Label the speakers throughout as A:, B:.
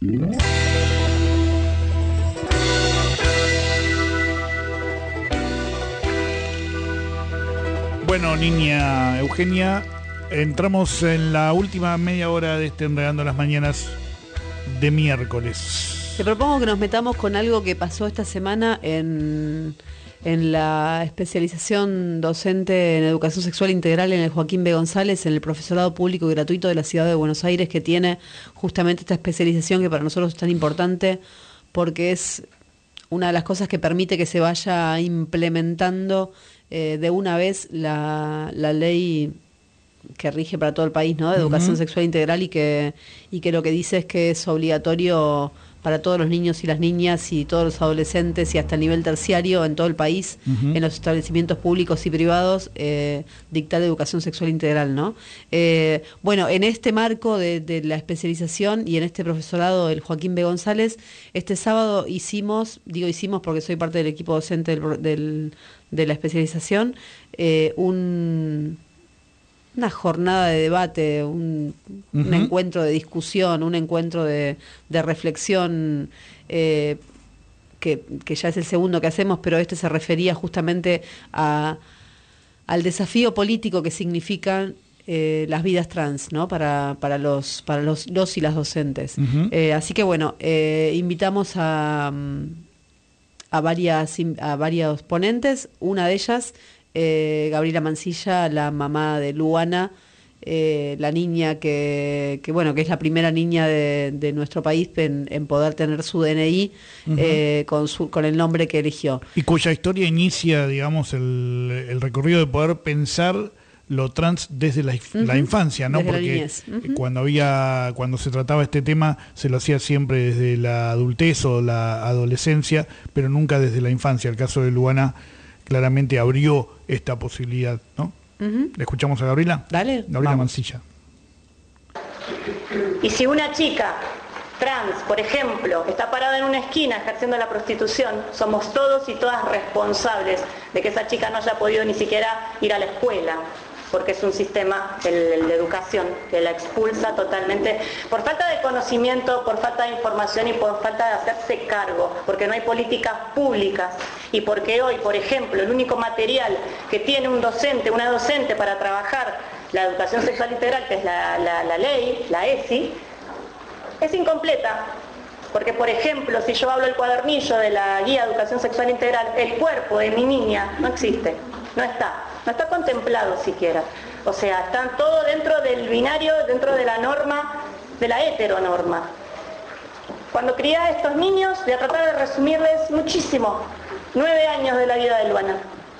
A: Bueno, niña Eugenia, entramos en la última media hora de este Enredando las Mañanas de miércoles.
B: Te propongo que nos metamos con algo que pasó esta semana en la especialización docente en educación sexual integral en el Joaquín B. González, en el profesorado público y gratuito de la ciudad de Buenos Aires, que tiene justamente esta especialización que para nosotros es tan importante porque es una de las cosas que permite que se vaya implementando de una vez la ley que rige para todo el país, ¿no? De educación sexual integral y que lo que dice es que es obligatorio para todos los niños y las niñas y todos los adolescentes y hasta el nivel terciario en todo el país, en los establecimientos públicos y privados, dictar educación sexual integral, ¿no? Bueno, en este marco de la especialización y en este profesorado del Joaquín B. González, este sábado hicimos porque soy parte del equipo docente de la especialización, una jornada de debate, un encuentro de discusión, un encuentro de reflexión, que ya es el segundo que hacemos, pero este se refería justamente al desafío político que significan las vidas trans, ¿no? para los y las docentes. Así que bueno, invitamos a varios ponentes, una de ellas Gabriela Mancilla, la mamá de Luana, la niña que es la primera niña de nuestro país en poder tener su DNI con el nombre que eligió.
A: Y cuya historia inicia, digamos, el recorrido de poder pensar lo trans desde la infancia, ¿no?
B: Desde
A: porque
B: la niñez.
A: Cuando se trataba este tema se lo hacía siempre desde la adultez o la adolescencia, pero nunca desde la infancia. El caso de Luana claramente abrió esta posibilidad, ¿no? ¿Le escuchamos a Gabriela?
B: Dale.
A: Gabriela
B: Vamos.
A: Mancilla.
C: Y si una chica trans, por ejemplo, está parada en una esquina ejerciendo la prostitución, somos todos y todas responsables de que esa chica no haya podido ni siquiera ir a la escuela, porque es un sistema, el de educación, que la expulsa totalmente por falta de conocimiento, por falta de información y por falta de hacerse cargo, porque no hay políticas públicas y porque hoy, por ejemplo, el único material que tiene un docente, una docente para trabajar la educación sexual integral, que es la ley, la ESI, es incompleta. Porque, por ejemplo, si yo hablo el cuadernillo de la guía de educación sexual integral, el cuerpo de mi niña no existe, no está contemplado siquiera. O sea, están todo dentro del binario, dentro de la norma, de la heteronorma. Cuando crié a estos niños, voy a tratar de resumirles muchísimo, 9 años de la vida de Luana.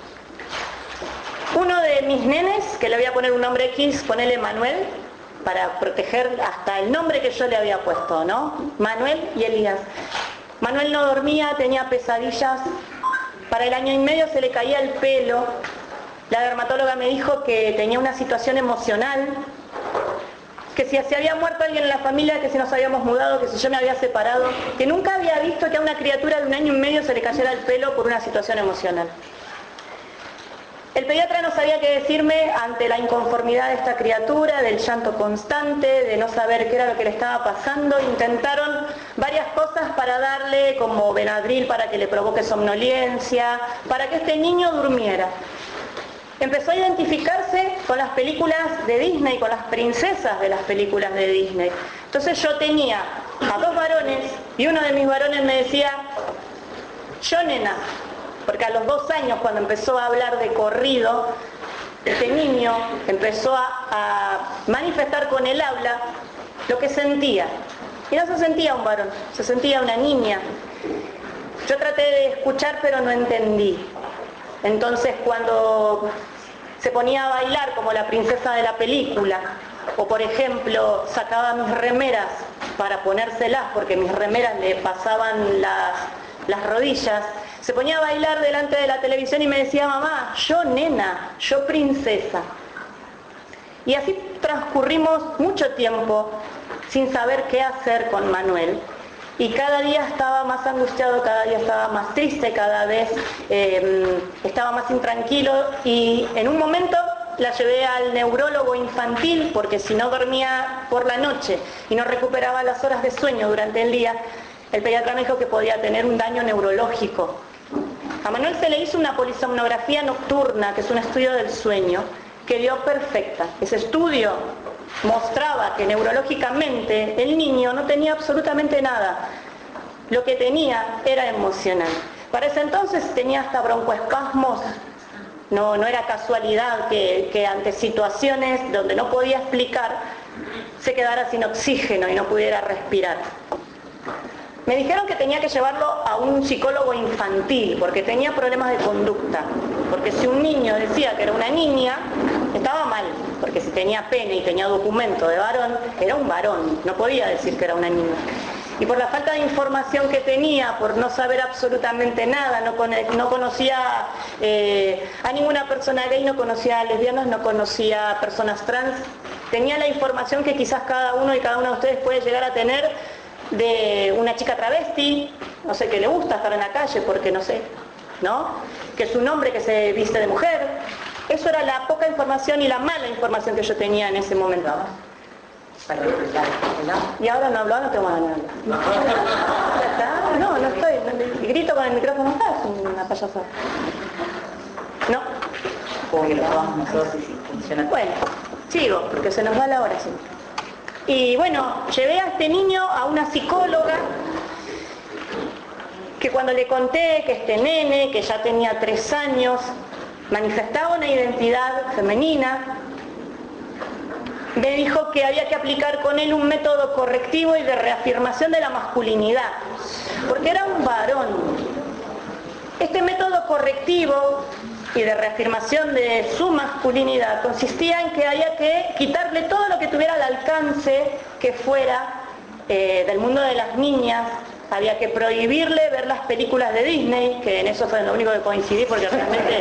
C: Uno de mis nenes, que le voy a poner un nombre X, ponele Manuel, para proteger hasta el nombre que yo le había puesto, ¿no? Manuel y Elías. Manuel no dormía, tenía pesadillas, para el 1 año y medio se le caía el pelo, la dermatóloga me dijo que tenía una situación emocional, que si se había muerto alguien en la familia, que si nos habíamos mudado, que si yo me había separado, que nunca había visto que a una criatura de 1 año y medio se le cayera el pelo por una situación emocional. El pediatra no sabía qué decirme ante la inconformidad de esta criatura, del llanto constante, de no saber qué era lo que le estaba pasando. Intentaron varias cosas para darle, como Benadryl para que le provoque somnolencia, para que este niño durmiera. Empezó a identificarse con las películas de Disney, con las princesas de las películas de Disney. Entonces yo tenía a 2 varones y uno de mis varones me decía, yo nena, porque a los 2 años cuando empezó a hablar de corrido, este niño empezó a manifestar con el habla lo que sentía. Y no se sentía un varón, se sentía una niña. Yo traté de escuchar pero no entendí. Entonces cuando se ponía a bailar como la princesa de la película, o por ejemplo sacaba mis remeras para ponérselas porque mis remeras le pasaban las rodillas, se ponía a bailar delante de la televisión y me decía, mamá, yo nena, yo princesa. Y así transcurrimos mucho tiempo sin saber qué hacer con Manuel. Y cada día estaba más angustiado, cada día estaba más triste, cada vez estaba más intranquilo. Y en un momento la llevé al neurólogo infantil porque si no dormía por la noche y no recuperaba las horas de sueño durante el día, el pediatra me dijo que podía tener un daño neurológico. A Manuel se le hizo una polisomnografía nocturna, que es un estudio del sueño, que dio perfecta. Ese estudio mostraba que neurológicamente el niño no tenía absolutamente nada. Lo que tenía era emocional. Para ese entonces tenía hasta broncoespasmos. No era casualidad que ante situaciones donde no podía explicar se quedara sin oxígeno y no pudiera respirar. Me dijeron que tenía que llevarlo a un psicólogo infantil porque tenía problemas de conducta. Porque si un niño decía que era una niña, estaba mal. Porque si tenía pene y tenía documento de varón, era un varón. No podía decir que era una niña. Y por la falta de información que tenía, por no saber absolutamente nada, no conocía a ninguna persona gay, no conocía a lesbianas, no conocía a personas trans, tenía la información que quizás cada uno y cada una de ustedes puede llegar a tener de una chica travesti, no sé, que le gusta estar en la calle porque no sé, ¿no? Que es un hombre que se viste de mujer. Eso era la poca información y la mala información que yo tenía en ese momento. Y ahora no hablo, no tengo ganas de hablar. No estoy. Grito con el micrófono, es una payasada. No.
D: Como que lo tomamos nosotros y si funciona.
C: Bueno, sigo, porque se nos va la hora, sí. Y bueno, llevé a este niño a una psicóloga que cuando le conté que este nene, que ya tenía 3 años, manifestaba una identidad femenina, me dijo que había que aplicar con él un método correctivo y de reafirmación de la masculinidad, porque era un varón. Este método correctivo y de reafirmación de su masculinidad consistía en que había que quitarle todo lo que tuviera al alcance que fuera del mundo de las niñas. Había que prohibirle ver las películas de Disney, que en eso fue lo único que coincidí, porque realmente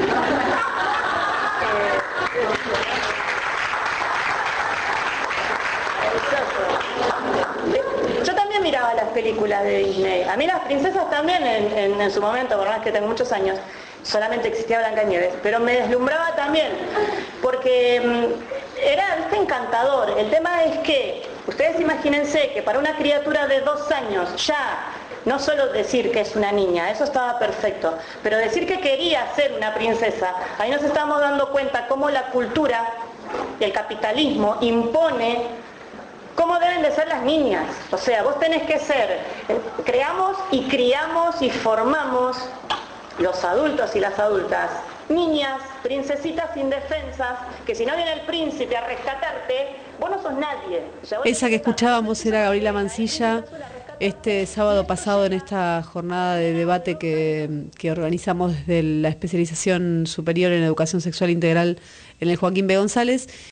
C: yo también miraba las películas de Disney. A mí las princesas también en su momento, por más que tengo muchos años, solamente existía Blancanieves, pero me deslumbraba también, porque era encantador. El tema es que, ustedes imagínense que para una criatura de 2 años ya, no solo decir que es una niña, eso estaba perfecto, pero decir que quería ser una princesa, ahí nos estamos dando cuenta cómo la cultura y el capitalismo impone cómo deben de ser las niñas. O sea, vos tenés que ser, creamos y criamos y formamos los adultos y las adultas, niñas, princesitas indefensas, que si no viene el príncipe a rescatarte, vos no sos nadie. O sea,
B: esa que escuchábamos era Gabriela Mancilla, este sábado pasado en esta jornada de debate que organizamos desde la especialización superior en educación sexual integral en el Joaquín B. González.